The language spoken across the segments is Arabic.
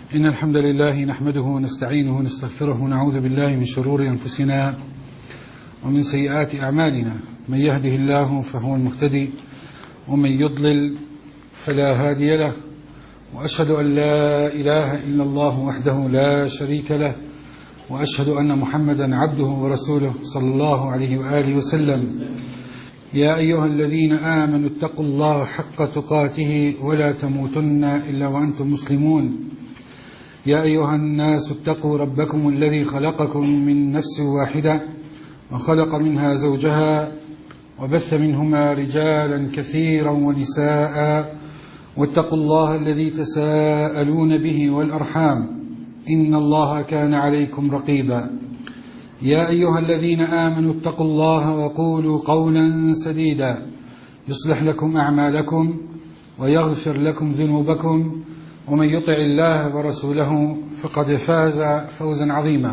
إن الحمد لله نحمده ونستعينه ونستغفره ونعوذ بالله من شرور أنفسنا ومن سيئات أعمالنا. من يهده الله فهو المهتدي ومن يضلل فلا هادي له، وأشهد أن لا إله إلا الله وحده لا شريك له، وأشهد أن محمدا عبده ورسوله صلى الله عليه وآله وسلم. يا أيها الذين آمنوا اتقوا الله حق تقاته ولا تموتن إلا وأنتم مسلمون. يا أيها الناس اتقوا ربكم الذي خلقكم من نفس واحدة وخلق منها زوجها وبث منهما رجالا كثيرا ونساء، واتقوا الله الذي تساءلون به والأرحام إن الله كان عليكم رقيبا. يا أيها الذين آمنوا اتقوا الله وقولوا قولا سديدا يصلح لكم أعمالكم ويغفر لكم ذنوبكم، ومن يطع الله ورسوله فقد فاز فوزا عظيما.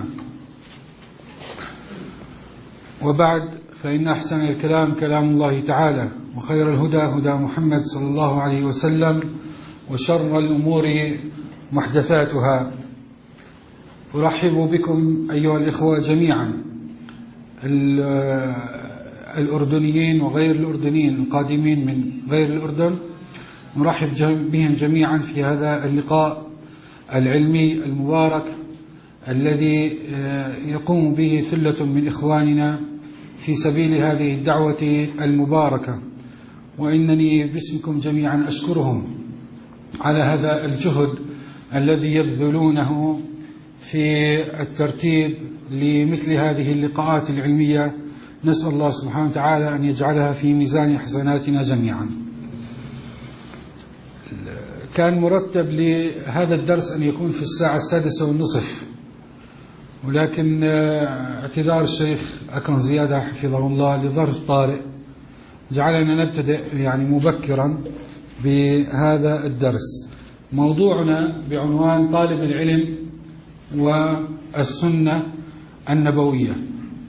وبعد، فإن أحسن الكلام كلام الله تعالى، وخير الهدى هدى محمد صلى الله عليه وسلم، وشر الأمور محدثاتها. أرحب بكم أيها الإخوة جميعا، الأردنيين وغير الأردنيين القادمين من غير الأردن، نرحب بهم جميعا في هذا اللقاء العلمي المبارك الذي يقوم به ثلة من إخواننا في سبيل هذه الدعوة المباركة، وإنني باسمكم جميعا أشكرهم على هذا الجهد الذي يبذلونه في الترتيب لمثل هذه اللقاءات العلمية. نسأل الله سبحانه وتعالى أن يجعلها في ميزان حسناتنا جميعا. كان مرتب لهذا الدرس أن يكون في الساعة 6:30، ولكن اعتذار الشيخ أكرم زيادة حفظه الله لظرف طارئ جعلنا نبتدئ مبكرا بهذا الدرس. موضوعنا بعنوان طالب العلم والسنة النبوية.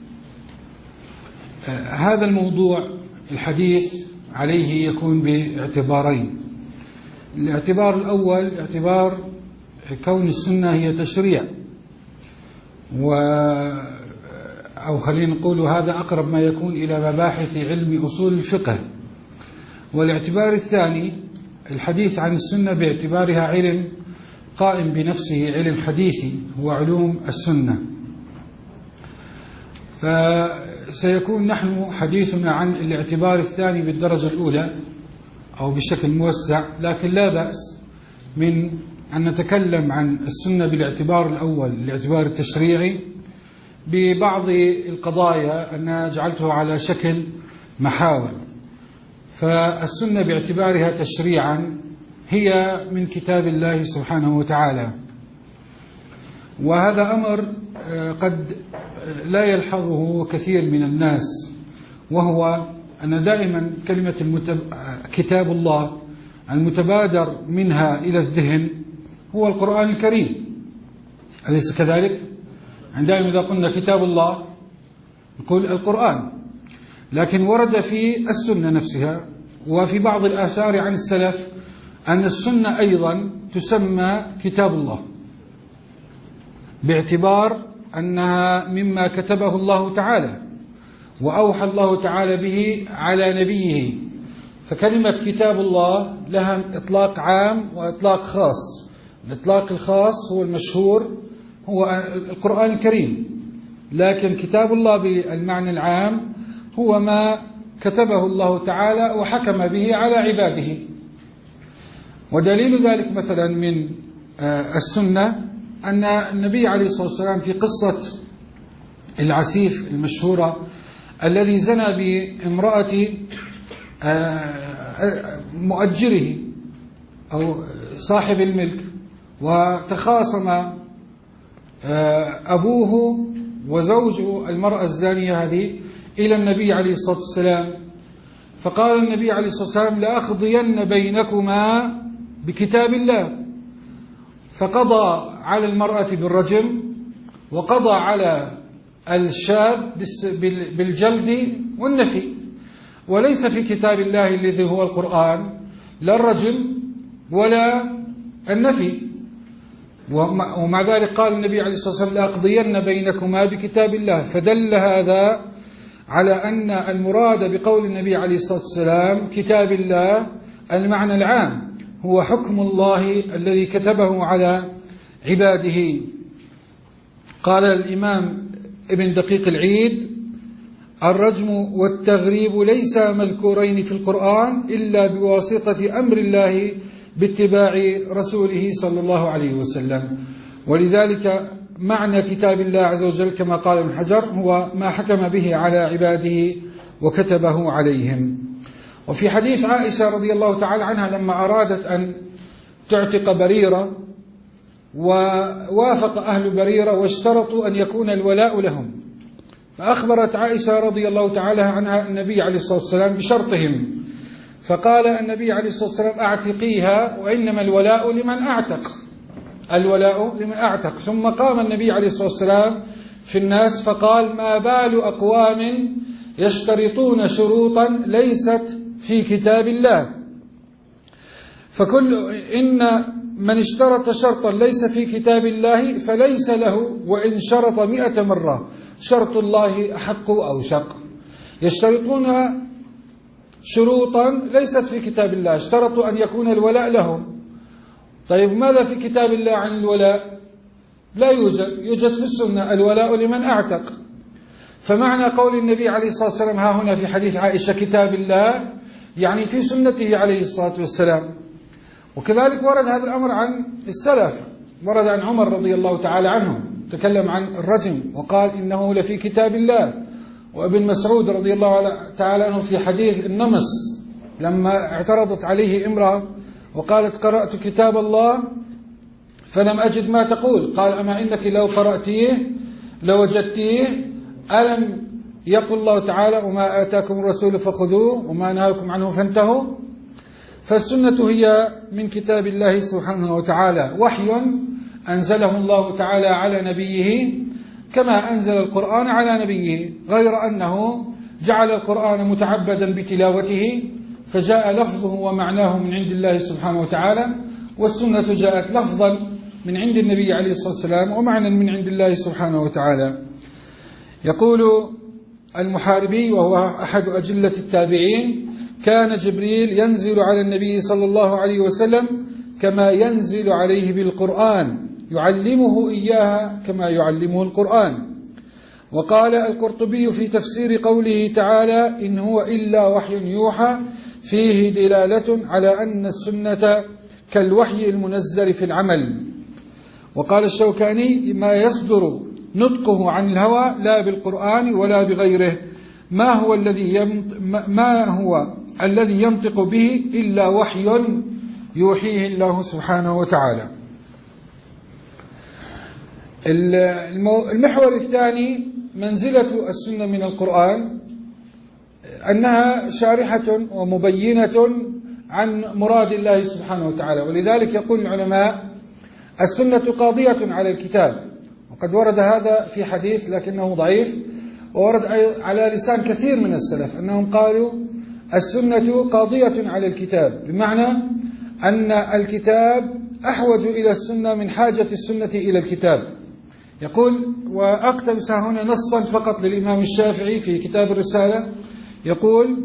هذا الموضوع الحديث عليه يكون باعتبارين. الاعتبار الأول اعتبار كون السنة هي تشريع، أو خلينا نقول هذا أقرب ما يكون إلى مباحث علم أصول الفقه. والاعتبار الثاني الحديث عن السنة باعتبارها علم قائم بنفسه، علم حديثي هو علوم السنة. فسيكون نحن حديثنا عن الاعتبار الثاني بالدرجة الأولى أو بشكل موسع، لكن لا بأس من أن نتكلم عن السنة بالاعتبار الأول، الاعتبار التشريعي، ببعض القضايا أنا جعلتها على شكل محاور. فالسنة باعتبارها تشريعا هي من كتاب الله سبحانه وتعالى، وهذا أمر قد لا يلحظه كثير من الناس، وهو أن دائما كلمة كتاب الله المتبادر منها إلى الذهن هو القرآن الكريم، أليس كذلك؟ عندما إذا قلنا كتاب الله نقول القرآن، لكن ورد في السنة نفسها وفي بعض الآثار عن السلف أن السنة أيضا تسمى كتاب الله، باعتبار أنها مما كتبه الله تعالى وأوحى الله تعالى به على نبيه. فكلمة كتاب الله لها إطلاق عام وإطلاق خاص. الإطلاق الخاص هو المشهور هو القرآن الكريم، لكن كتاب الله بالمعنى العام هو ما كتبه الله تعالى وحكم به على عباده. ودليل ذلك مثلا من السنة أن النبي عليه الصلاة والسلام في قصة العسيف المشهورة الذي زنى بامرأة مؤجره أو صاحب الملك، وتخاصم أبوه وزوج المرأة الزانية هذه إلى النبي عليه الصلاة والسلام، فقال النبي عليه الصلاة والسلام: لأقضين بينكما بكتاب الله. فقضى على المرأة بالرجم، وقضى على الشاب بالجلد والنفي. وليس في كتاب الله الذي هو القرآن لا الرجم ولا النفي. ومع ذلك قال النبي عليه الصلاة والسلام لأقضين بينكما بكتاب الله، فدل هذا على أن المراد بقول النبي عليه الصلاة والسلام كتاب الله المعنى العام هو حكم الله الذي كتبه على عباده. قال الإمام ابن دقيق العيد: الرجم والتغريب ليس مذكورين في القرآن إلا بواسطة أمر الله باتباع رسوله صلى الله عليه وسلم، ولذلك معنى كتاب الله عز وجل كما قال ابن حجر هو ما حكم به على عباده وكتبه عليهم. وفي حديث عائشة رضي الله تعالى عنها لما أرادت أن تعتق بريرة ووافق أهل بريرة واشترطوا أن يكون الولاء لهم، فأخبرت عائشة رضي الله تعالى عنها النبي عليه الصلاة والسلام بشرطهم، فقال النبي عليه الصلاة والسلام: أعتقيها وإنما الولاء لمن أعتق، الولاء لمن أعتق. ثم قام النبي عليه الصلاة والسلام في الناس فقال: ما بال أقوام يشترطون شروطا ليست في كتاب الله، إن من اشترط شرطا ليس في كتاب الله فليس له وإن شرط 100 مرة، شرط الله أحق أو شق. يشترطون شروطا ليست في كتاب الله، اشترطوا أن يكون الولاء لهم. طيب ماذا في كتاب الله عن الولاء؟ لا يوجد في السنة الولاء لمن أعتق. فمعنى قول النبي عليه الصلاة والسلام ها هنا في حديث عائشة كتاب الله يعني في سنته عليه الصلاة والسلام. وكذلك ورد هذا الأمر عن السلف، ورد عن عمر رضي الله تعالى عنه تكلم عن الرجم وقال إنه لفي كتاب الله، وابن مسعود رضي الله تعالى عنه في حديث النمس لما اعترضت عليه امرأة وقالت: قرأت كتاب الله فلم أجد ما تقول، قال: أما إنك لو قرأتيه لوجدتيه، ألم يقل الله تعالى: وما آتاكم الرسول فخذوه وما نهاكم عنه فانتهوا. فالسنة هي من كتاب الله سبحانه وتعالى، وحي أنزله الله تعالى على نبيه كما أنزل القرآن على نبيه، غير أنه جعل القرآن متعبدا بتلاوته فجاء لفظه ومعناه من عند الله سبحانه وتعالى، والسنة جاءت لفظا من عند النبي عليه الصلاة والسلام ومعنى من عند الله سبحانه وتعالى. يقول المحاربي وهو أحد أجلة التابعين: كان جبريل ينزل على النبي صلى الله عليه وسلم كما ينزل عليه بالقرآن، يعلمه إياها كما يعلمه القرآن. وقال القرطبي في تفسير قوله تعالى: إن هو إلا وحي يوحى، فيه دلالة على أن السنة كالوحي المنزل في العمل. وقال الشوكاني: ما يصدر نطقه عن الهوى لا بالقرآن ولا بغيره، ما هو الذي ينطق به إلا وحي يوحيه الله سبحانه وتعالى. المحور الثاني منزلة السنة من القرآن، أنها شارحة ومبينة عن مراد الله سبحانه وتعالى، ولذلك يقول العلماء: السنة قاضية على الكتاب. وقد ورد هذا في حديث لكنه ضعيف، وورد على لسان كثير من السلف أنهم قالوا: السنة قاضية على الكتاب، بمعنى أن الكتاب أحوج إلى السنة من حاجة السنة إلى الكتاب. يقول: وأقتبس هنا نصا فقط للإمام الشافعي في كتاب الرسالة، يقول: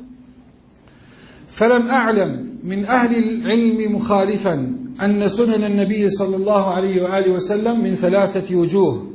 فلم أعلم من أهل العلم مخالفا أن سنن النبي صلى الله عليه وآله وسلم من 3 وجوه: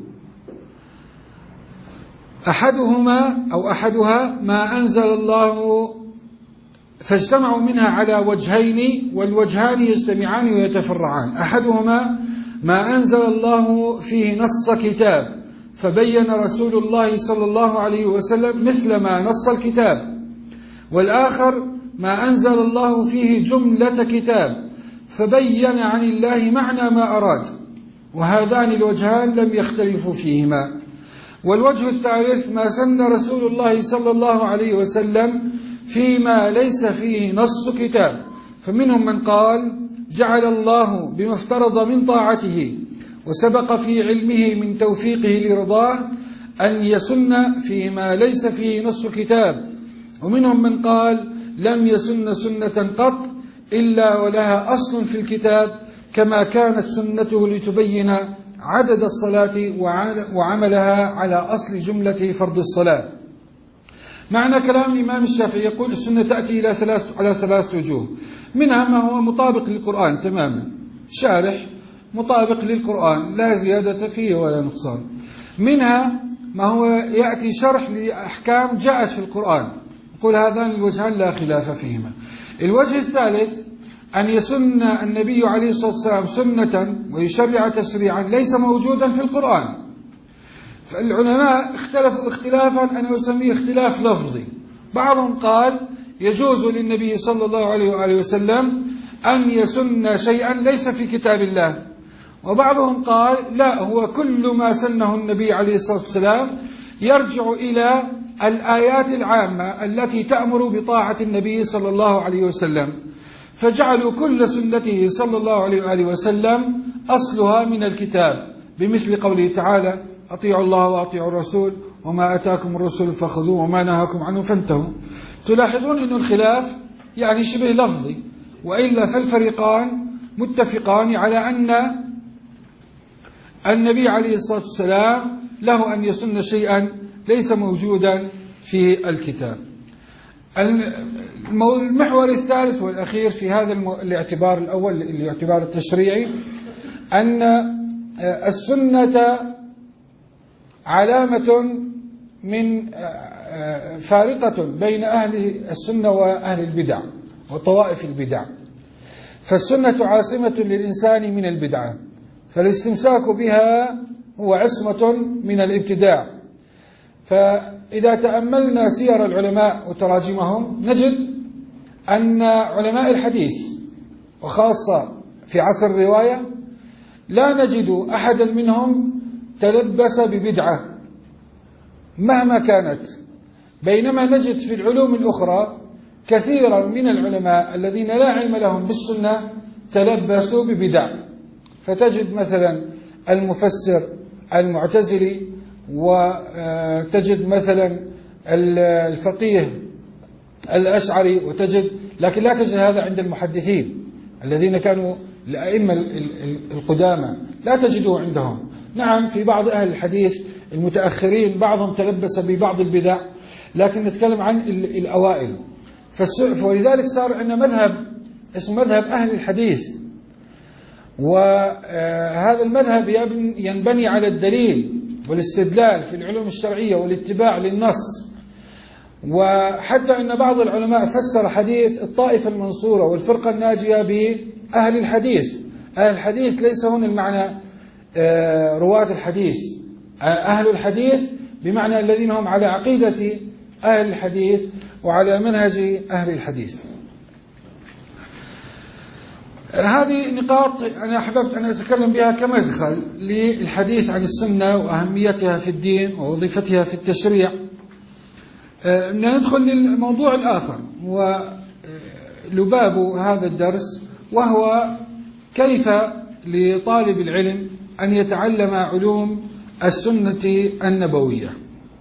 أحدها ما أنزل الله فاجتمعوا منها على وجهين، والوجهان يجتمعان ويتفرعان. أحدهما ما أنزل الله فيه نص كتاب فبين رسول الله صلى الله عليه وسلم مثل ما نص الكتاب، والآخر ما أنزل الله فيه جملة كتاب فبين عن الله معنى ما أراد، وهذان الوجهان لم يختلفوا فيهما. والوجه الثالث ما سن رسول الله صلى الله عليه وسلم فيما ليس فيه نص كتاب، فمنهم من قال: جعل الله بما افترض من طاعته وسبق في علمه من توفيقه لرضاه أن يسن فيما ليس فيه نص كتاب، ومنهم من قال: لم يسن سنة قط إلا ولها أصل في الكتاب كما كانت سنته لتبين عدد الصلاة وعملها على أصل جملة فرض الصلاة. معنى كلام الإمام الشافعي يقول السنة تأتي على ثلاث وجوه، منها ما هو مطابق للقرآن تماما، شارح مطابق للقرآن لا زيادة فيه ولا نقصان، منها ما هو يأتي شرح لأحكام جاءت في القرآن، يقول هذان الوجهان لا خلاف فيهما. الوجه الثالث أن يسن النبي عليه الصلاة والسلام سنة ويشرع تشريعا ليس موجودا في القرآن. فالعلماء اختلفوا اختلافا أنا أسميه اختلاف لفظي. بعضهم قال يجوز للنبي صلى الله عليه وآله وسلم أن يسن شيئا ليس في كتاب الله، وبعضهم قال لا، هو كل ما سنه النبي عليه الصلاة والسلام يرجع إلى الآيات العامة التي تأمر بطاعة النبي صلى الله عليه وسلم، فجعلوا كل سنته صلى الله عليه وآله وسلم أصلها من الكتاب، بمثل قوله تعالى أطيعوا الله وأطيعوا الرسول وما أتاكم الرسول فخذوه وما نهاكم عنه فانتهوا. تلاحظون أن الخلاف يعني شبه لفظي، وإلا فالفريقان متفقان على أن النبي عليه الصلاة والسلام له أن يسن شيئا ليس موجودا في الكتاب. المحور الثالث والأخير في هذا الاعتبار الأول الاعتبار التشريعي أن السنة علامة من فارقة بين أهل السنة وأهل البدع وطوائف البدع، فالسنة عاصمة للإنسان من البدعة، فالاستمساك بها هو عصمة من الابتداع. فإذا تأملنا سير العلماء وتراجمهم نجد أن علماء الحديث وخاصة في عصر الرواية لا نجد أحدا منهم تلبس ببدعة مهما كانت، بينما نجد في العلوم الأخرى كثيرا من العلماء الذين لا علم لهم بالسنة تلبسوا ببدع. فتجد مثلا المفسر المعتزلي، وتجد مثلا الفقيه الأشعري، لكن لا تجد هذا عند المحدثين الذين كانوا الأئمة القدامى، لا تجده عندهم. نعم في بعض أهل الحديث المتأخرين بعضهم تلبس ببعض البدع، لكن نتكلم عن الأوائل. ولذلك صار عندنا مذهب اسمه مذهب أهل الحديث، وهذا المذهب ينبني على الدليل والاستدلال في العلوم الشرعية والاتباع للنص. وحتى أن بعض العلماء فسر حديث الطائفة المنصورة والفرقة الناجية بأهل الحديث. أهل الحديث ليس هنا المعنى رواة الحديث، أهل الحديث بمعنى الذين هم على عقيدة أهل الحديث وعلى منهج أهل الحديث. هذه نقاط أنا أحببت أن أتكلم بها كمدخل للحديث عن السنة وأهميتها في الدين ووظيفتها في التشريع. ندخل للموضوع الآخر ولباب هذا الدرس، وهو كيف لطالب العلم أن يتعلم علوم السنة النبوية.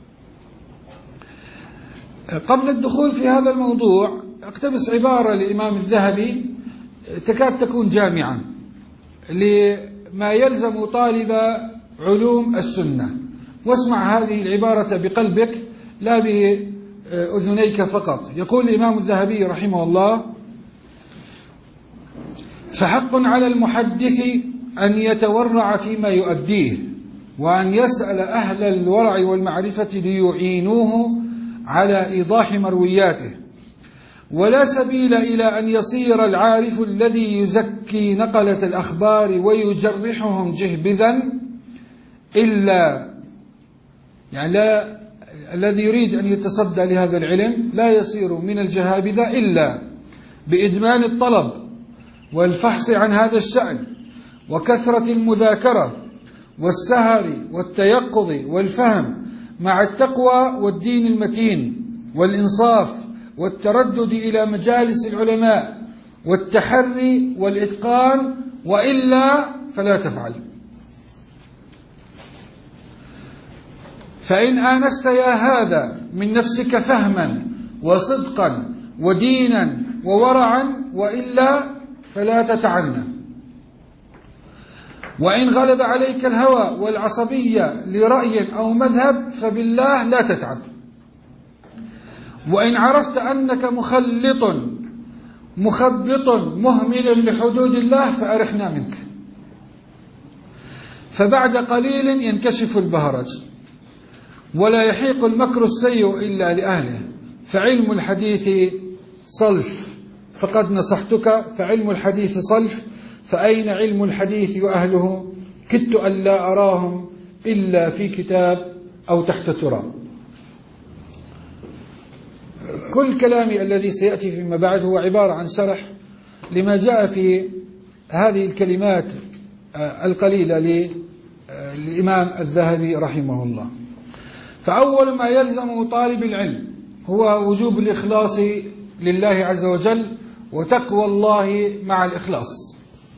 قبل الدخول في هذا الموضوع اقتبس عبارة للإمام الذهبي تكاد تكون جامعة لما يلزم طالب علوم السنة، واسمع هذه العبارة بقلبك لا بأذنيك فقط. يقول الإمام الذهبي رحمه الله: فحق على المحدث أن يتورع فيما يؤديه، وأن يسأل أهل الورع والمعرفة ليعينوه على إيضاح مروياته، ولا سبيل إلى أن يصير العارف الذي يزكي نقلة الأخبار ويجرحهم جهبذا إلا لا الذي يريد أن يتصدى لهذا العلم لا يصير من الجهابذة إلا بإدمان الطلب والفحص عن هذا الشأن وكثرة المذاكرة والسهر والتيقظ والفهم مع التقوى والدين المتين والإنصاف والتردد إلى مجالس العلماء والتحري والإتقان، وإلا فلا تفعل. فإن آنست يا هذا من نفسك فهما وصدقا ودينا وورعا، وإلا فلا تتعنى. وإن غلب عليك الهوى والعصبية لرأي أو مذهب فبالله لا تتعب. وإن عرفت أنك مخلط مخبط مهمل لحدود الله فأرحنا منك، فبعد قليل ينكشف البهرج ولا يحيق المكر السيء إلا لأهله، فعلم الحديث صلف فقد نصحتك، فعلم الحديث صلف فأين علم الحديث وأهله، كدت أن لا أراهم إلا في كتاب أو تحت تراب. كل كلامي الذي سيأتي فيما بعد هو عبارة عن شرح لما جاء في هذه الكلمات القليلة للإمام الذهبي رحمه الله. فأول ما يلزم طالب العلم هو وجوب الإخلاص لله عز وجل وتقوى الله مع الإخلاص.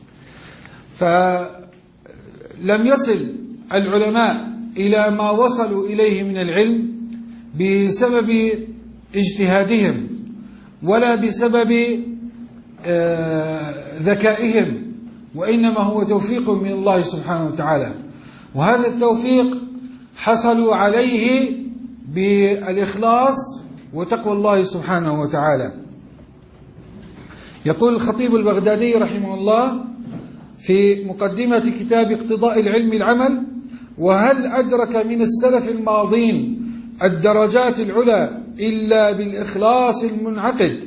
فلم يصل العلماء إلى ما وصلوا إليه من العلم بسبب اجتهادهم ولا بسبب ذكائهم، وإنما هو توفيق من الله سبحانه وتعالى، وهذا التوفيق حصلوا عليه بالإخلاص وتقوى الله سبحانه وتعالى. يقول الخطيب البغدادي رحمه الله في مقدمة كتاب اقتضاء العلم العمل: وهل أدرك من السلف الماضين الدرجات العلى إلا بالإخلاص المنعقد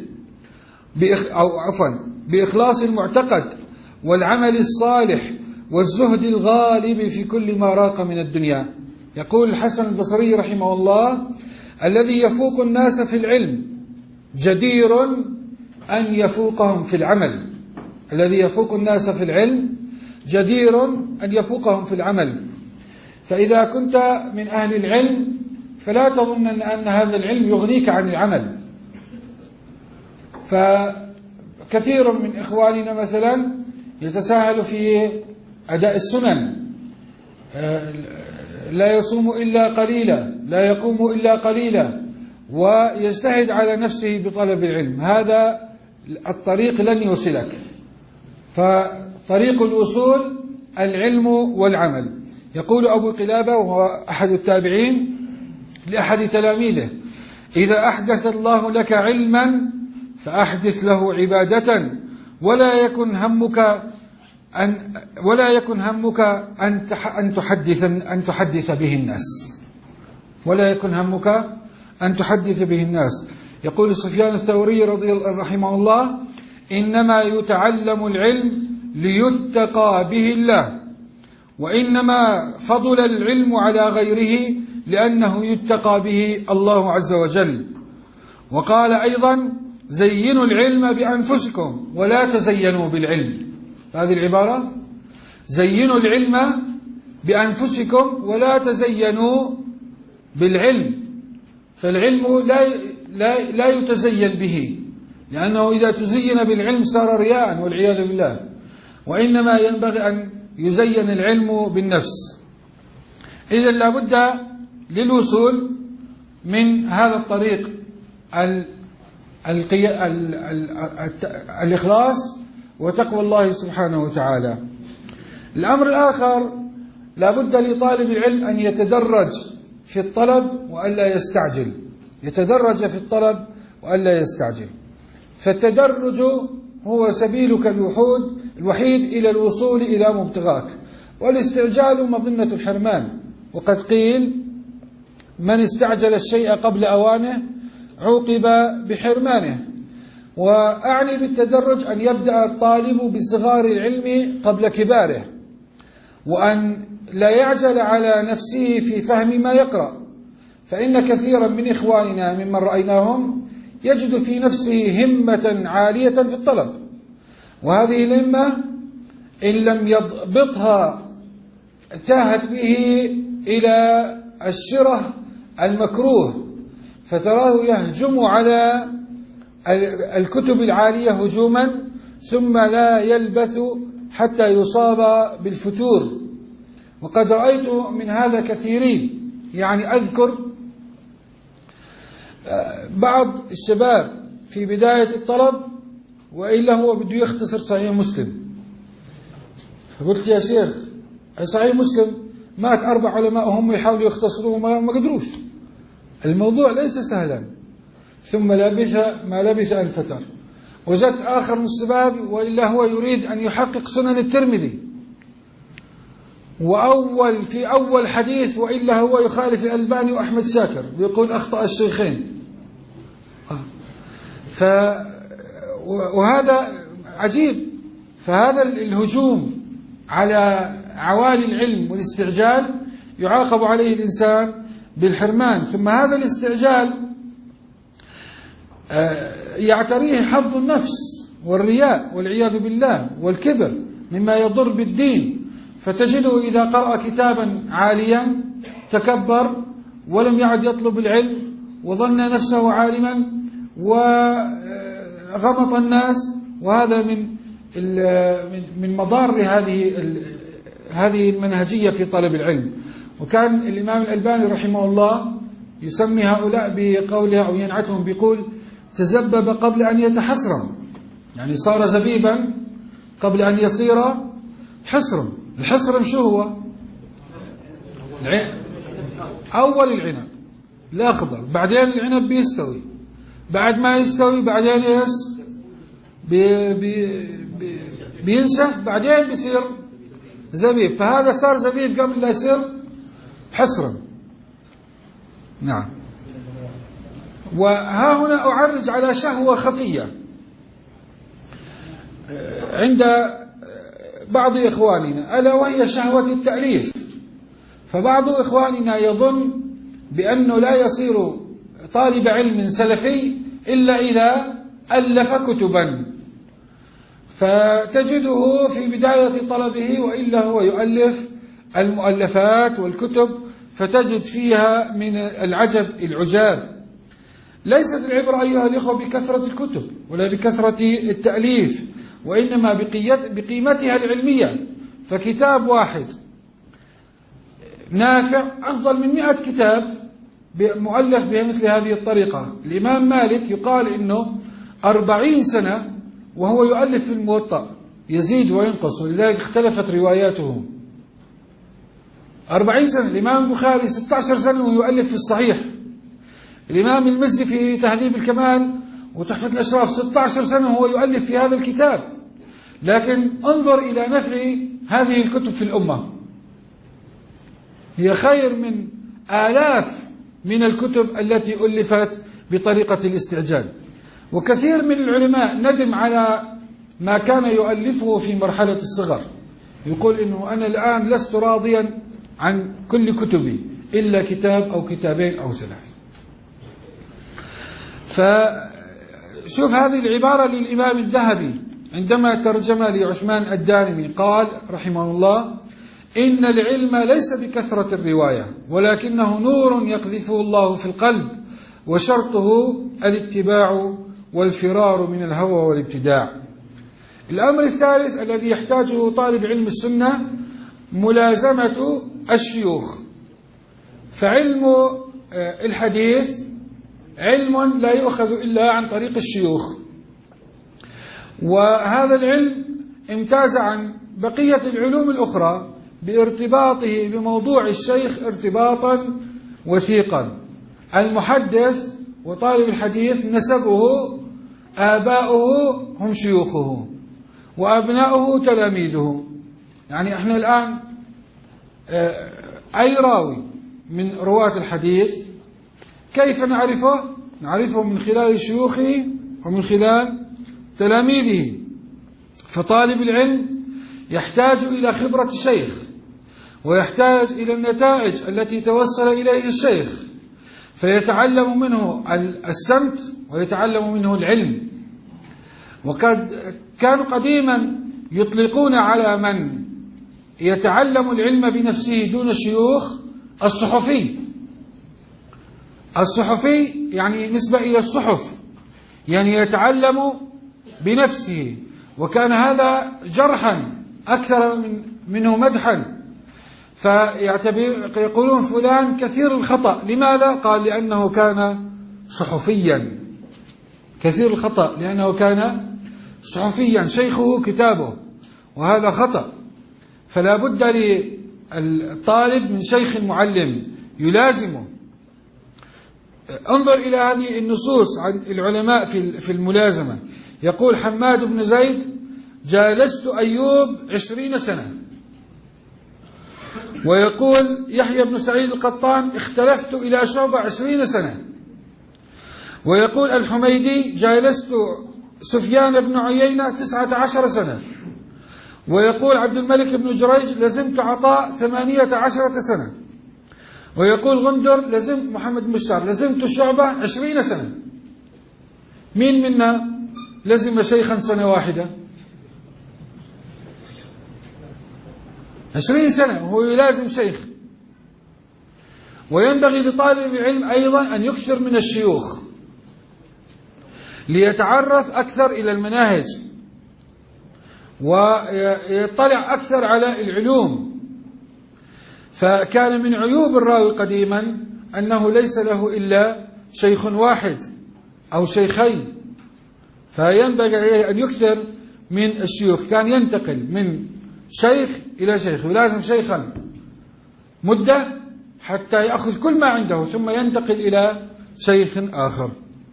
بإخلاص المعتقد والعمل الصالح والزهد الغالب في كل ما راق من الدنيا. يقول الحسن البصري رحمه الله: الذي يفوق الناس في العلم جدير أن يفوقهم في العمل. الذي يفوق الناس في العلم جدير أن يفوقهم في العمل. فإذا كنت من أهل العلم فلا تظن أن هذا العلم يغنيك عن العمل. فكثير من إخواننا مثلا يتساهل في أداء السنن، لا يصوم إلا قليلا، لا يقوم إلا قليلا، ويجتهد على نفسه بطلب العلم. هذا الطريق لن يوصلك، فطريق الوصول العلم والعمل. يقول أبو قلابة وهو أحد التابعين لأحد تلاميذه: إذا أحدث الله لك علما فأحدث له عبادة، ولا يكن همك أن تحدث به الناس، ولا يكن همك أن تحدث به الناس. يقول سفيان الثوري رحمه الله: إنما يتعلم العلم ليتقى به الله، وإنما فضل العلم على غيره لأنه يتقى به الله عز وجل. وقال أيضا: زينوا العلم بأنفسكم ولا تزينوا بالعلم. هذه العبارة: زينوا العلم بأنفسكم ولا تزينوا بالعلم. فالعلم لا يتزين به، لأنه إذا تزين بالعلم صار رياء والعياذ بالله، وإنما ينبغي أن يزين العلم بالنفس. إذن لابد للوصول من هذا الطريق الإخلاص وتقوى الله سبحانه وتعالى. الأمر الآخر: لابد لطالب العلم أن يتدرج في الطلب وألا يستعجل، يتدرج في الطلب وألا يستعجل. فالتدرج هو سبيلك الوحيد إلى الوصول إلى مبتغاك، والاستعجال مظنة الحرمان. وقد قيل: من استعجل الشيء قبل أوانه عوقب بحرمانه. وأعني بالتدرج أن يبدأ الطالب بصغار العلم قبل كباره، وأن لا يعجل على نفسه في فهم ما يقرأ، فإن كثيرا من إخواننا ممن رأيناهم يجد في نفسه همة عالية في الطلب، وهذه الهمة إن لم يضبطها تاهت به إلى الشره المكروه، فتراه يهجم على الكتب العالية هجوما ثم لا يلبث حتى يصاب بالفتور. وقد رأيت من هذا كثيرين. يعني أذكر بعض الشباب في بداية الطلب وإلا هو بده يختصر صحيح مسلم، فقلت: يا شيخ صحيح مسلم مات 4 علماء وهم يحاولوا يختصروه ما قدروش. الموضوع ليس سهلا. ثم ما لبث أن فتر، وجدت آخر من الشباب وإلا هو يريد أن يحقق سنن الترمذي، في أول حديث وإلا هو يخالف الألباني وأحمد شاكر ويقول أخطأ الشيخين. وهذا عجيب. فهذا الهجوم على عوالي العلم والاستعجال يعاقب عليه الإنسان بالحرمان. ثم هذا الاستعجال يعتريه حظ النفس والرياء والعياذ بالله والكبر مما يضر بالدين. فتجده إذا قرأ كتابا عاليا تكبر ولم يعد يطلب العلم وظن نفسه عالما وغمط الناس. وهذا من مضار هذه المنهجية في طلب العلم. وكان الإمام الألباني رحمه الله يسمي هؤلاء بقولها أو ينعتهم بيقول تزبب قبل أن يتحسرم، يعني صار زبيبا قبل أن يصير حسرم. الحسرم شو هو؟ أول العنب الأخضر، بعدين العنب بيستوي، بعد ما يستوي بعدين بينشف، بعدين بيصير زبيب. فهذا صار زبيب قبل لا يصير حسرم. نعم. وها هنا أعرج على شهوة خفية عند بعض إخواننا، ألا وهي شهوة التأليف. فبعض إخواننا يظن بأنه لا يصير طالب علم سلفي إلا إذا ألف كتبا، فتجده في بداية طلبه وإلا هو يؤلف المؤلفات والكتب فتجد فيها من العجب العجاب. ليست العبرة أيها الإخوة بكثرة الكتب ولا بكثرة التأليف، وإنما بقيمتها العلمية. فكتاب واحد نافع أفضل من 100 كتاب مؤلف بمثل هذه الطريقة. الإمام مالك يقال إنه 40 سنة وهو يؤلف في الموطأ، يزيد وينقص، ولذلك اختلفت رواياته. 40 سنة. الإمام البخاري 16 سنة ويؤلف في الصحيح. الإمام المزي في تهذيب الكمال وتحفة الأشراف 16 سنة وهو يؤلف في هذا الكتاب. لكن انظر إلى نفع هذه الكتب في الأمة، هي خير من آلاف من الكتب التي ألفت بطريقة الاستعجال. وكثير من العلماء ندم على ما كان يؤلفه في مرحلة الصغر، يقول إنه أنا الآن لست راضيا عن كل كتبي إلا كتاب أو كتابين أو 3. فشوف هذه العبارة للإمام الذهبي عندما ترجم لعثمان الدارمي، قال رحمه الله: إن العلم ليس بكثرة الرواية ولكنه نور يقذفه الله في القلب، وشرطه الاتباع والفرار من الهوى والابتداع. الأمر الثالث الذي يحتاجه طالب علم السنة ملازمة الشيوخ. فعلم الحديث علم لا يؤخذ إلا عن طريق الشيوخ، وهذا العلم امتاز عن بقية العلوم الأخرى بارتباطه بموضوع الشيخ ارتباطا وثيقا. المحدث وطالب الحديث نسبه آباؤه هم شيوخه وأبناؤه تلاميذه. يعني احنا الآن أي راوي من رواة الحديث كيف نعرفه؟ نعرفه من خلال شيوخه ومن خلال تلاميذه. فطالب العلم يحتاج إلى خبرة الشيخ، ويحتاج إلى النتائج التي توصل إليه الشيخ، فيتعلم منه السمت ويتعلم منه العلم. وقد كانوا قديما يطلقون على من يتعلم العلم بنفسه دون الشيوخ الصحفي. الصحفي يعني نسبة إلى الصحف، يعني يتعلم بنفسه، وكان هذا جرحا أكثر منه مدحا. فيقولون فلان كثير الخطأ. لماذا؟ قال لأنه كان صحفيا. كثير الخطأ لأنه كان صحفيا، شيخه كتابه، وهذا خطأ. فلا بد الطالب من شيخ معلم يلازمه. انظر إلى هذه النصوص عن العلماء في الملازمة. يقول حماد بن زيد: جالست أيوب 20 سنة. ويقول يحيى بن سعيد القطان: اختلفت إلى شعبة 20 سنة. ويقول الحميدي: جالست سفيان بن عيينة 19 سنة. ويقول عبد الملك بن جريج: لزمت عطاء 18 سنة. ويقول غندر: لزمت محمد بن بشار لزمت شعبة 20 سنة. مين منا لزم شيخا سنة واحدة؟ 20 سنة وهو يلازم شيخ. وينبغي لطالب العلم أيضا أن يكثر من الشيوخ ليتعرف أكثر إلى المناهج ويطلع أكثر على العلوم. فكان من عيوب الراوي قديما أنه ليس له إلا شيخ واحد أو شيخين، فينبغي أن يكثر من الشيوخ. كان ينتقل من شيخ إلى شيخ، ولازم شيخا مدة حتى يأخذ كل ما عنده ثم ينتقل إلى شيخ آخر.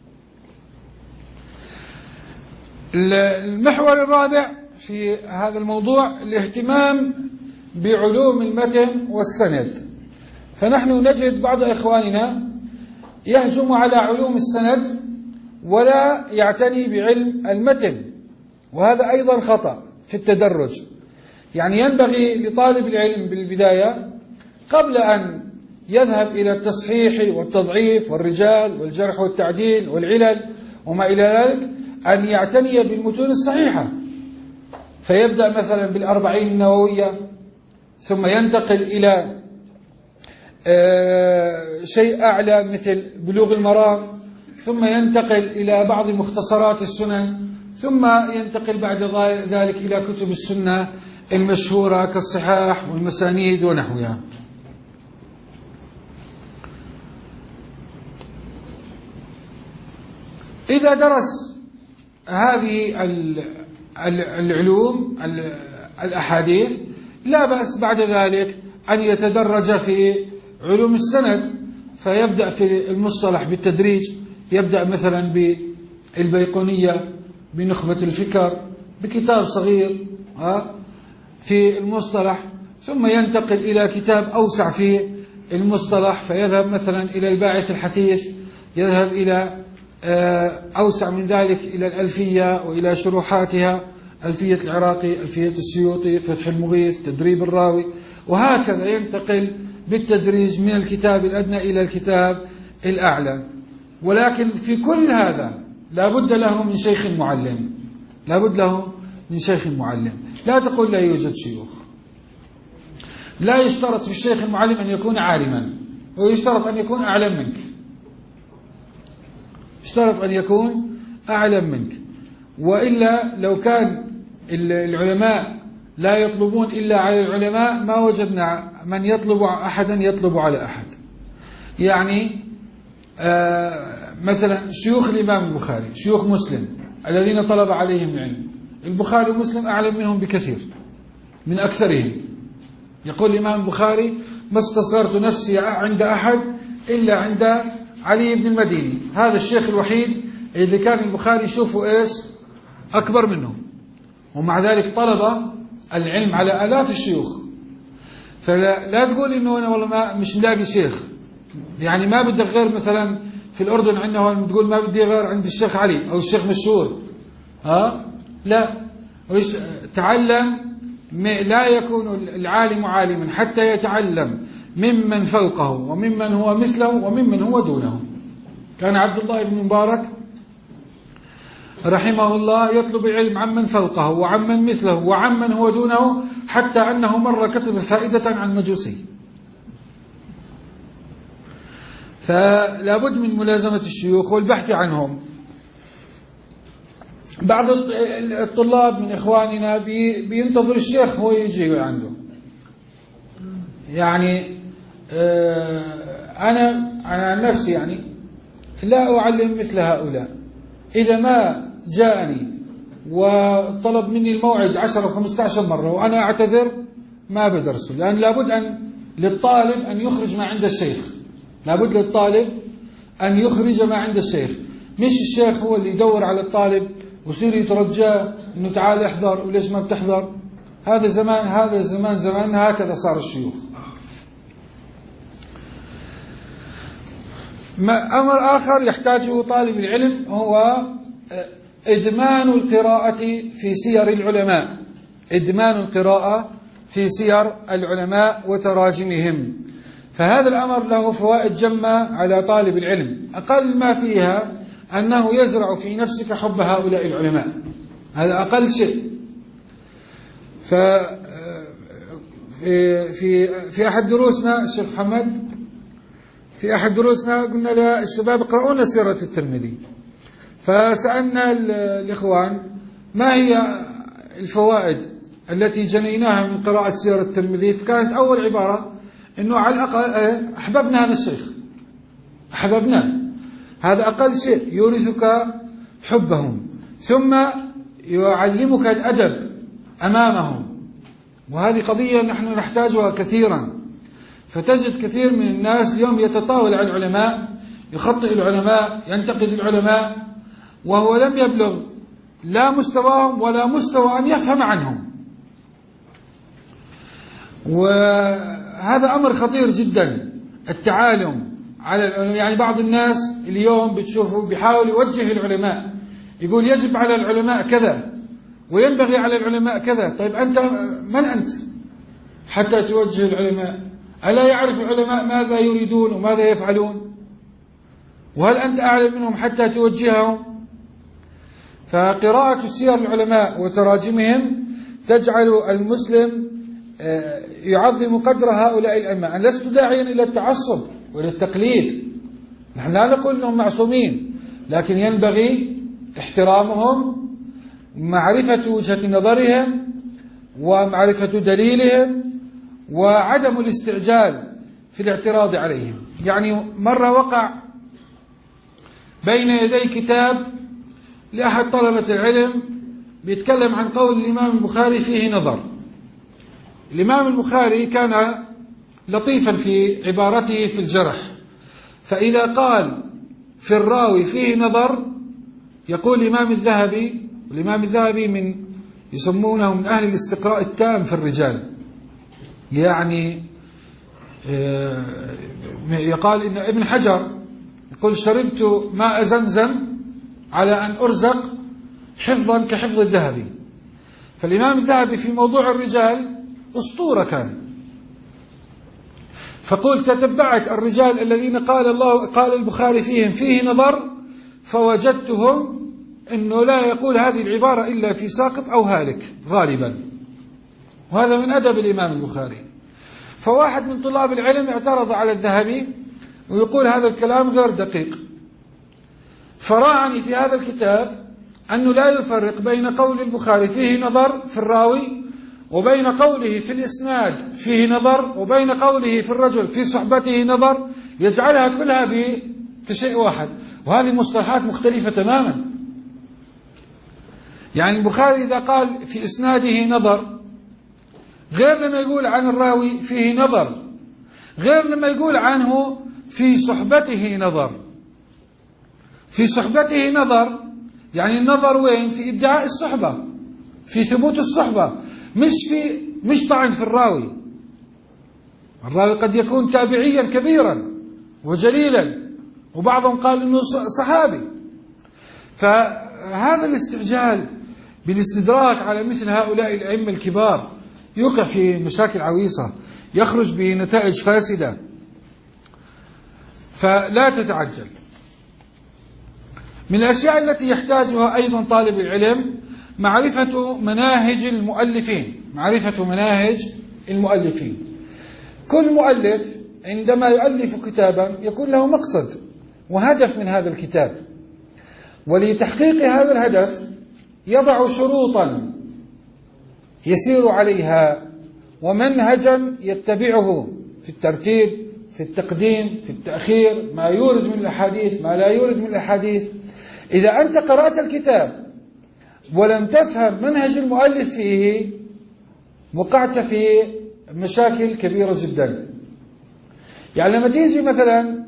المحور الرابع في هذا الموضوع الاهتمام بعلوم المتن والسند. فنحن نجد بعض إخواننا يهجم على علوم السند ولا يعتني بعلم المتن، وهذا أيضا خطأ في التدرج. يعني ينبغي لطالب العلم بالبداية قبل أن يذهب إلى التصحيح والتضعيف والرجال والجرح والتعديل والعلل وما إلى ذلك أن يعتني بالمتون الصحيحة، فيبدأ مثلا بالأربعين النووية، ثم ينتقل إلى شيء أعلى مثل بلوغ المرام، ثم ينتقل إلى بعض مختصرات السنن، ثم ينتقل بعد ذلك إلى كتب السنة المشهورة كالصحاح والمسانيد ونحوها. إذا درس هذه العلوم الأحاديث لا بأس بعد ذلك أن يتدرج في علوم السند، فيبدأ في المصطلح بالتدريج، يبدأ مثلا بالبيقونية، بنخبة الفكر، بكتاب صغير في المصطلح، ثم ينتقل إلى كتاب أوسع في المصطلح، فيذهب مثلا إلى الباعث الحثيث، يذهب إلى أوسع من ذلك إلى الألفية وإلى شروحاتها، ألفية العراقي، ألفية السيوطي، فتح المغيث، تدريب الراوي، وهكذا ينتقل بالتدريج من الكتاب الأدنى إلى الكتاب الأعلى. ولكن في كل هذا لا بد له من شيخ معلم، لا بد له من شيخ معلم. لا تقول لا يوجد شيوخ. لا يشترط في الشيخ المعلم أن يكون عالما، ويشترط أن يكون أعلم منك، يشترط أن يكون أعلم منك. وإلا لو كان العلماء لا يطلبون إلا على العلماء ما وجدنا من يطلب أحدا يطلب على أحد. يعني مثلا شيوخ الإمام البخاري، شيوخ مسلم الذين طلب عليهم العلم، البخاري ومسلم أعلم منهم بكثير، من أكثرهم. يقول الإمام البخاري: ما استصغرت نفسي عند أحد إلا عند علي بن المديني، هذا الشيخ الوحيد اللي كان البخاري يشوفه إيش أكبر منه، ومع ذلك طلب العلم على آلاف الشيوخ. فلا تقول إنه أنا والله مش لاقي شيخ، يعني ما بدك غير مثلا في الأردن عندنا تقول ما بدي غير عند الشيخ علي أو الشيخ مشهور، لا، تعلم. لا يكون العالم عالما حتى يتعلم ممن فوقه وممن هو مثله وممن هو دونه. كان عبد الله بن مبارك رحمه الله يطلب العلم عمن فوقه وعمن مثله وعمن هو دونه، حتى أنه مرة كتب فائدة عن مجوسي. فلا بد من ملازمة الشيوخ والبحث عنهم. بعض الطلاب من إخواننا بينتظر الشيخ هو يجي عنده. يعني أنا عن نفسي يعني لا أعلم مثل هؤلاء. إذا ما جاءني وطلب مني الموعد 10 و15 مرة وأنا أعتذر، ما بدرسه، لأن لابد للطالب أن يخرج ما عند الشيخ، لابد للطالب أن يخرج ما عند الشيخ، مش الشيخ هو اللي يدور على الطالب ويصير يترجاه إنه تعال احضر وليش ما بتحضر. هذا زمان هكذا صار الشيوخ. أمر آخر يحتاجه طالب العلم هو إدمان القراءة في سير العلماء، إدمان القراءة في سير العلماء وتراجمهم. فهذا الأمر له فوائد جمة على طالب العلم، أقل ما فيها أنه يزرع في نفسك حب هؤلاء العلماء، هذا أقل شيء. في أحد دروسنا الشيخ محمد، في أحد دروسنا قلنا للشباب اقرؤون سيرة الترمذي، فسألنا الإخوان ما هي الفوائد التي جنيناها من قراءة سيرة الترمذي، فكانت أول عبارة إنه على الأقل أحببنا هذا الشيخ، أحببناه، هذا أقل شيء يورثك حبهم، ثم يعلمك الأدب أمامهم، وهذه قضية نحن نحتاجها كثيرا. فتجد كثير من الناس اليوم يتطاول على العلماء، يخطئ العلماء، ينتقد العلماء، وهو لم يبلغ لا مستواهم ولا مستوى أن يفهم عنهم، وهذا أمر خطير جدا. التعالم على العلماء، يعني بعض الناس اليوم بتشوفوا بيحاول يوجه العلماء، يقول يجب على العلماء كذا وينبغي على العلماء كذا. طيب أنت من أنت حتى توجه العلماء؟ ألا يعرف العلماء ماذا يريدون وماذا يفعلون؟ وهل أنت أعلم منهم حتى توجههم؟ فقراءة سير العلماء وتراجمهم تجعل المسلم يعظم قدر هؤلاء الأئمة. أنا لست داعيا إلى التعصب وإلى التقليد، نحن لا نقول أنهم معصومين، لكن ينبغي احترامهم، معرفة وجهة نظرهم ومعرفة دليلهم، وعدم الاستعجال في الاعتراض عليهم. يعني مرة وقع بين يدي كتاب لأحد طلبة العلم بيتكلم عن قول الإمام البخاري فيه نظر. الإمام البخاري كان لطيفا في عبارته في الجرح، فإذا قال في الراوي فيه نظر يقول الإمام الذهبي، والإمام الذهبي من يسمونه من أهل الاستقراء التام في الرجال، يعني يقال إن ابن حجر يقول شربت ماء زمزم على أن أرزق حفظا كحفظ الذهبي. فالإمام الذهبي في موضوع الرجال أسطورة كان. فقلت تتبعت الرجال الذين قال البخاري فيهم فيه نظر، فوجدتهم أنه لا يقول هذه العبارة إلا في ساقط أو هالك غالبا، وهذا من أدب الإمام البخاري. فواحد من طلاب العلم اعترض على الذهبي ويقول هذا الكلام غير دقيق، فراعني في هذا الكتاب أنه لا يفرق بين قول البخاري فيه نظر في الراوي، وبين قوله في الإسناد فيه نظر، وبين قوله في الرجل في صحبته نظر، يجعلها كلها بشيء واحد، وهذه مصطلحات مختلفة تماما. يعني البخاري إذا قال في إسناده نظر غير لما يقول عن الراوي فيه نظر، غير لما يقول عنه في صحبته نظر. في صحبته نظر يعني النظر وين؟ في ادعاء الصحبة، في ثبوت الصحبة، مش طعن في الراوي. الراوي قد يكون تابعيا كبيرا وجليلا، وبعضهم قال انه صحابي. فهذا الاستعجال بالاستدراك على مثل هؤلاء الأئمة الكبار يوقع في مشاكل عويصة، يخرج بنتائج فاسدة، فلا تتعجل. من الأشياء التي يحتاجها أيضا طالب العلم معرفة مناهج المؤلفين، معرفة مناهج المؤلفين. كل مؤلف عندما يؤلف كتابا يكون له مقصد وهدف من هذا الكتاب، ولتحقيق هذا الهدف يضع شروطا يسير عليها ومنهجا يتبعه في الترتيب، في التقديم، في التأخير، ما يورد من الأحاديث، ما لا يورد من الأحاديث. إذا أنت قرأت الكتاب ولم تفهم منهج المؤلف فيه وقعت في مشاكل كبيرة جدا. يعني لما تيجي مثلا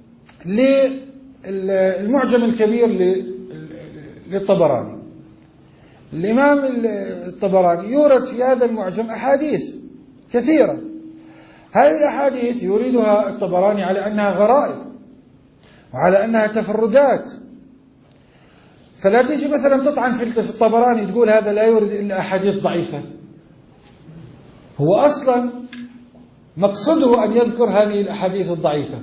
للمعجم الكبير للطبراني، الإمام الطبراني يورد في هذا المعجم أحاديث كثيرة. هذه الأحاديث يريدها الطبراني على أنها غرائب وعلى أنها تفردات، فلا تيجي مثلا تطعن في الطبراني تقول هذا لا يورد إلا أحاديث ضعيفة. هو أصلا مقصده أن يذكر هذه الأحاديث الضعيفة.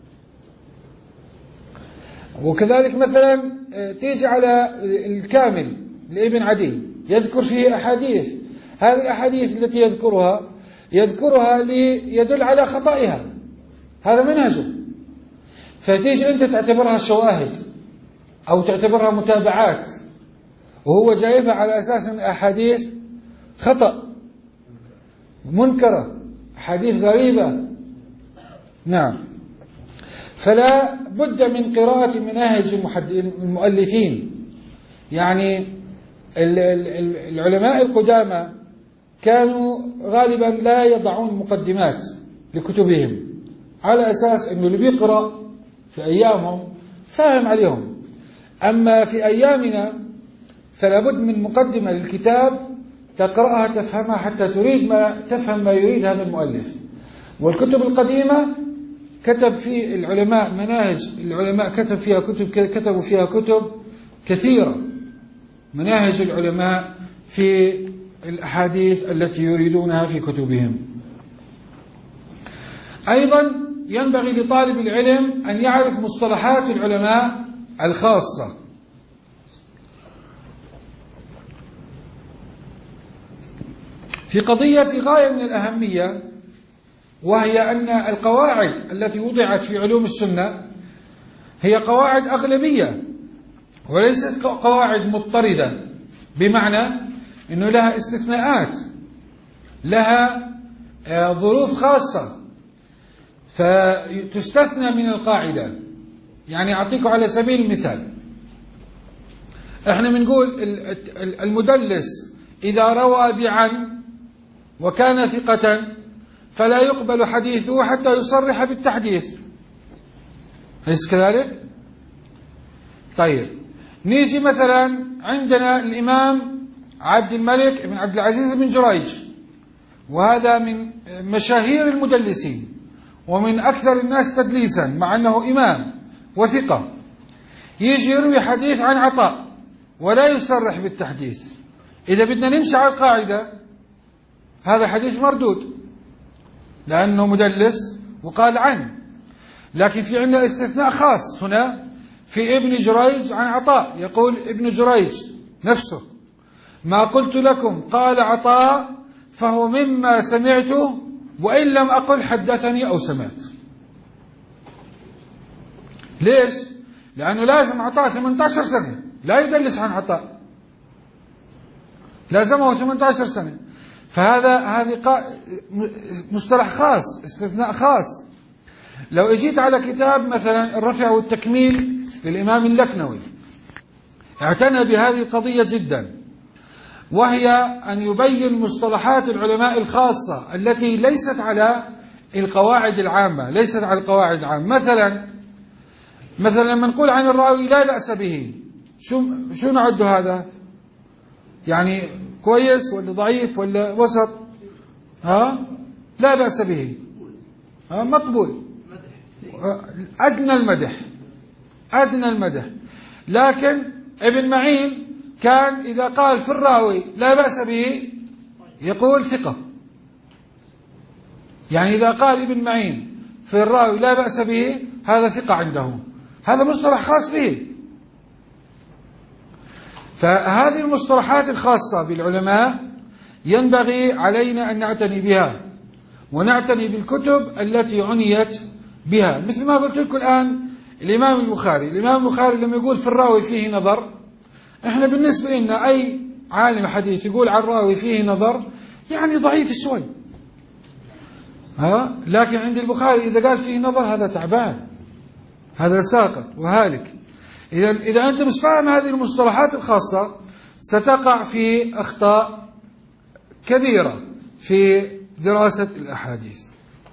وكذلك مثلا تيجي على الكامل لابن عدي يذكر فيه أحاديث، هذه الأحاديث التي يذكرها ليدل على خطئها، هذا منهجه. فتيجي أنت تعتبرها شواهد أو تعتبرها متابعات، وهو جايبها على أساس أن أحاديث خطأ منكرة، أحاديث غريبة. نعم. فلا بد من قراءة مناهج المؤلفين. يعني العلماء القدامى كانوا غالبا لا يضعون مقدمات لكتبهم على أساس أنه اللي بيقرأ في أيامهم فاهم عليهم، أما في أيامنا فلا بد من مقدمة للكتاب تقرأها تفهمها حتى تفهم ما يريد هذا المؤلف. والكتب القديمة كتب في العلماء مناهج، العلماء كتبوا فيها كتب كثيرة، مناهج العلماء في الأحاديث التي يريدونها في كتبهم. أيضا ينبغي لطالب العلم أن يعرف مصطلحات العلماء الخاصة. في قضية في غاية من الأهمية، وهي أن القواعد التي وضعت في علوم السنة هي قواعد أغلبية وليست قواعد مضطردة، بمعنى أنه لها استثناءات، لها ظروف خاصة فتستثنى من القاعدة. يعني أعطيكم على سبيل المثال، احنا بنقول المدلس إذا روى بعن وكان ثقة فلا يقبل حديثه حتى يصرح بالتحديث، أليس كذلك؟ طيب نيجي مثلا عندنا الإمام عبد الملك بن عبد العزيز بن جريج، وهذا من مشاهير المدلسين ومن أكثر الناس تدليسا مع أنه إمام وثقة، يجي يروي حديث عن عطاء ولا يصرح بالتحديث. إذا بدنا نمشي على القاعدة هذا حديث مردود لأنه مدلس وقال عنه. لكن في عندنا استثناء خاص هنا في ابن جريج عن عطاء، يقول ابن جريج نفسه: ما قلت لكم قال عطاء فهو مما سمعته وإن لم أقل حدثني أو سمعت. ليش؟ لأنه لازم عطاء 18 سنة لا يدلس عن عطاء، لازمه 18 سنة. هذه مصطلح خاص، استثناء خاص. لو اجيت على كتاب مثلا الرفع والتكميل للإمام اللكنوي، اعتنى بهذه القضية جدا، وهي أن يبين مصطلحات العلماء الخاصة التي ليست على القواعد العامة، ليست على القواعد العامة. مثلا لما نقول عن الراوي لا بأس به، شو نعد هذا؟ يعني كويس ولا ضعيف ولا وسط؟ لا بأس به، مقبول، أدنى المدح. لكن ابن معين كان إذا قال في الراوي لا بأس به يقول ثقة. يعني إذا قال ابن معين في الراوي لا بأس به هذا ثقة عنده، هذا مصطلح خاص به. فهذه المصطلحات الخاصة بالعلماء ينبغي علينا أن نعتني بها ونعتني بالكتب التي عنيت بها. مثل ما قلت لكم الآن الإمام البخاري لما يقول في الراوي فيه نظر، احنا بالنسبة لنا أي عالم حديث يقول عن الراوي فيه نظر يعني ضعيف شوي، لكن عند البخاري إذا قال فيه نظر هذا تعبان، هذا ساقط وهالك. إذا أنت مش فاهم هذه المصطلحات الخاصة ستقع في أخطاء كبيرة في دراسة الأحاديث.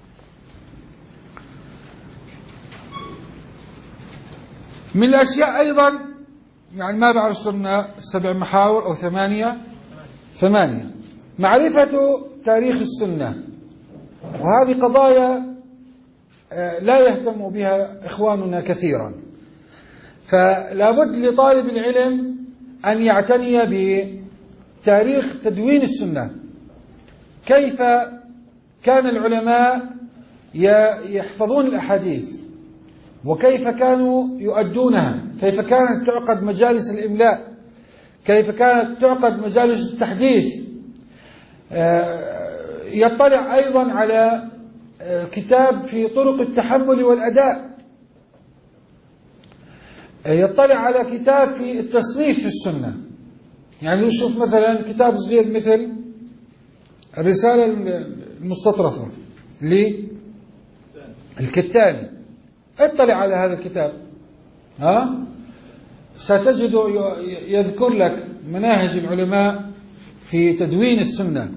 من الأشياء أيضا، يعني ما بعرف صرنا 7 محاور أو 8، معرفة تاريخ السنة، وهذه قضايا لا يهتم بها إخواننا كثيرا، فلا بد لطالب العلم أن يعتني بتاريخ تدوين السنة، كيف كان العلماء يحفظون الأحاديث، وكيف كانوا يؤدونها، كيف كانت تعقد مجالس الإملاء، كيف كانت تعقد مجالس التحديث. يطلع أيضا على كتاب في طرق التحمل والأداء، يطلع على كتاب في التصنيف في السنة. يعني نشوف مثلا كتاب صغير مثل الرسالة المستطرفة للكتاني، اطلع على هذا الكتاب، ستجد يذكر لك مناهج العلماء في تدوين السنة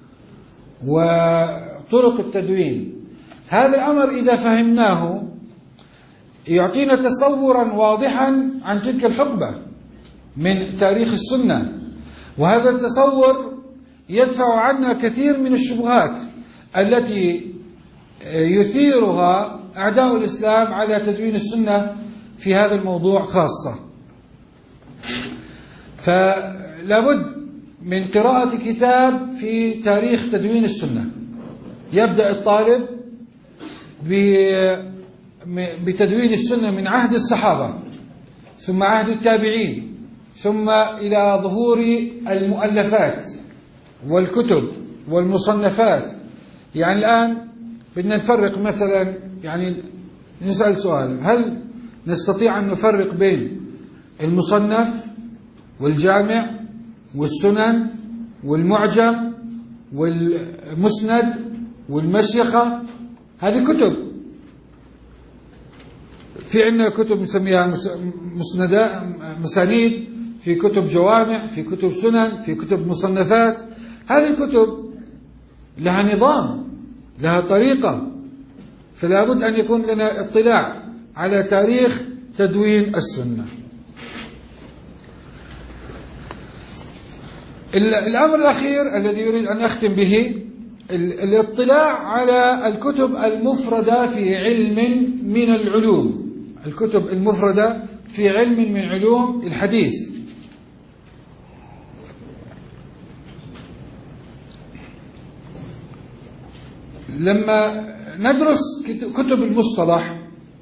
وطرق التدوين. هذا الأمر إذا فهمناه يعطينا تصورا واضحا عن تلك الحقبة من تاريخ السنة، وهذا التصور يدفع عنا كثير من الشبهات التي يثيرها أعداء الإسلام على تدوين السنة في هذا الموضوع خاصة. فلا بد من قراءة كتاب في تاريخ تدوين السنة. يبدأ الطالب بتدوين السنة من عهد الصحابة، ثم عهد التابعين، ثم إلى ظهور المؤلفات والكتب والمصنفات. يعني الآن بدنا نفرق مثلا، يعني نسأل سؤال: هل نستطيع أن نفرق بين المصنف والجامع والسنن والمعجم والمسند والمشيخة؟ هذه كتب. في عندنا كتب نسميها مسانيد، في كتب جوامع، في كتب سنن، في كتب مصنفات. هذه الكتب لها نظام، لها طريقة، فلا بد أن يكون لنا اطلاع على تاريخ تدوين السنة. الأمر الأخير الذي يريد أن أختم به الاطلاع على الكتب المفردة في علم من العلوم، الكتب المفردة في علم من علوم الحديث. لما ندرس كتب المصطلح،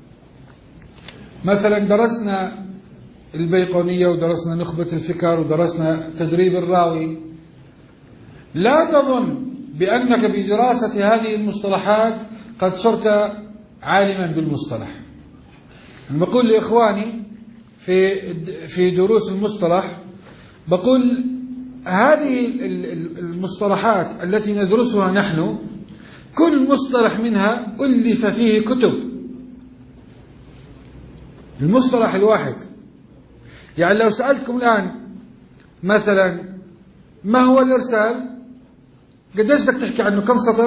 مثلا درسنا البيقونية ودرسنا نخبة الفكر ودرسنا تدريب الراوي، لا تظن بأنك بدراسة هذه المصطلحات قد صرت عالما بالمصطلح. أنا بقول لإخواني في دروس المصطلح، بقول هذه المصطلحات التي ندرسها نحن، كل مصطلح منها ألف فيه كتب. المصطلح الواحد، يعني لو سألتكم الآن مثلا ما هو الإرسال، قديش بدك تحكي عنه؟ كم سطر؟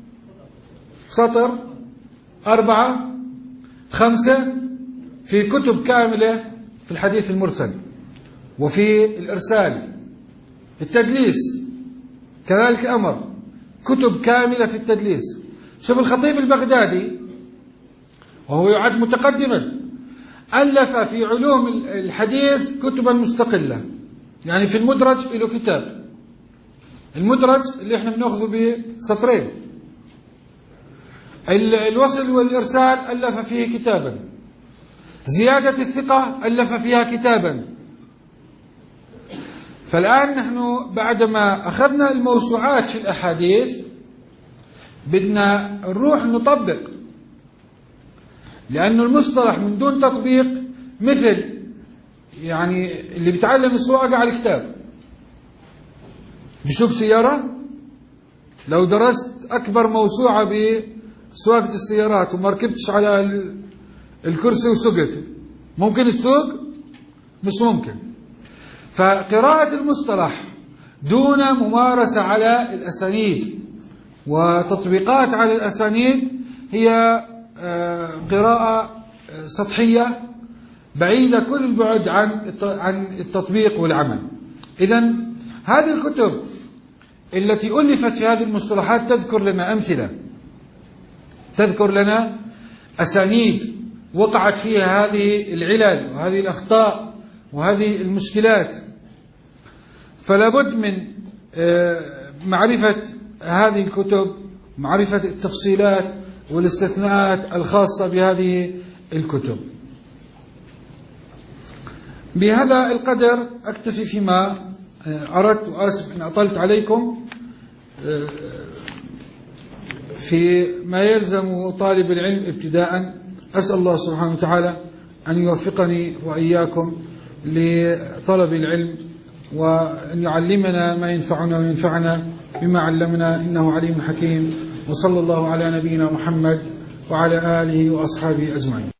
4 5 في كتب كاملة في الحديث المرسل وفي الإرسال. التدليس كذلك أمر، كتب كاملة في التدليس. شوف الخطيب البغدادي وهو يعد متقدما ألف في علوم الحديث كتبا مستقلة. يعني في المدرج له كتاب، المدرج اللي احنا بناخذه بسطرين. الوصل والإرسال ألف فيه كتابا. زيادة الثقة ألف فيها كتابا. فالآن نحن بعدما أخذنا الموسوعات في الأحاديث بدنا نروح نطبق، لأن المصطلح من دون تطبيق مثل يعني اللي بيتعلم السواقة على الكتاب. بيسوق سيارة، لو درست أكبر موسوعة بسواقة السيارات وما ركبتش على الكرسي وسقت، ممكن تسوق؟ مش ممكن. فقراءة المصطلح دون ممارسة على الأسانيد وتطبيقات على الأسانيد هي قراءة سطحية بعيدة كل البعد عن التطبيق والعمل. إذن هذه الكتب التي ألفت في هذه المصطلحات تذكر لنا أمثلة، تذكر لنا أسانيد وقعت فيها هذه العلل وهذه الأخطاء وهذه المشكلات. فلا بد من معرفة هذه الكتب، معرفة التفصيلات والاستثناءات الخاصة بهذه الكتب. بهذا القدر أكتفي فيما أردت، وآسف إن أطلت عليكم في ما يلزم طالب العلم ابتداء. أسأل الله سبحانه وتعالى أن يوفقني وإياكم لطلب العلم، وأن يعلمنا ما ينفعنا وينفعنا بما علمنا، إنه عليم حكيم. وصلى الله على نبينا محمد وعلى آله وأصحابه أجمعين.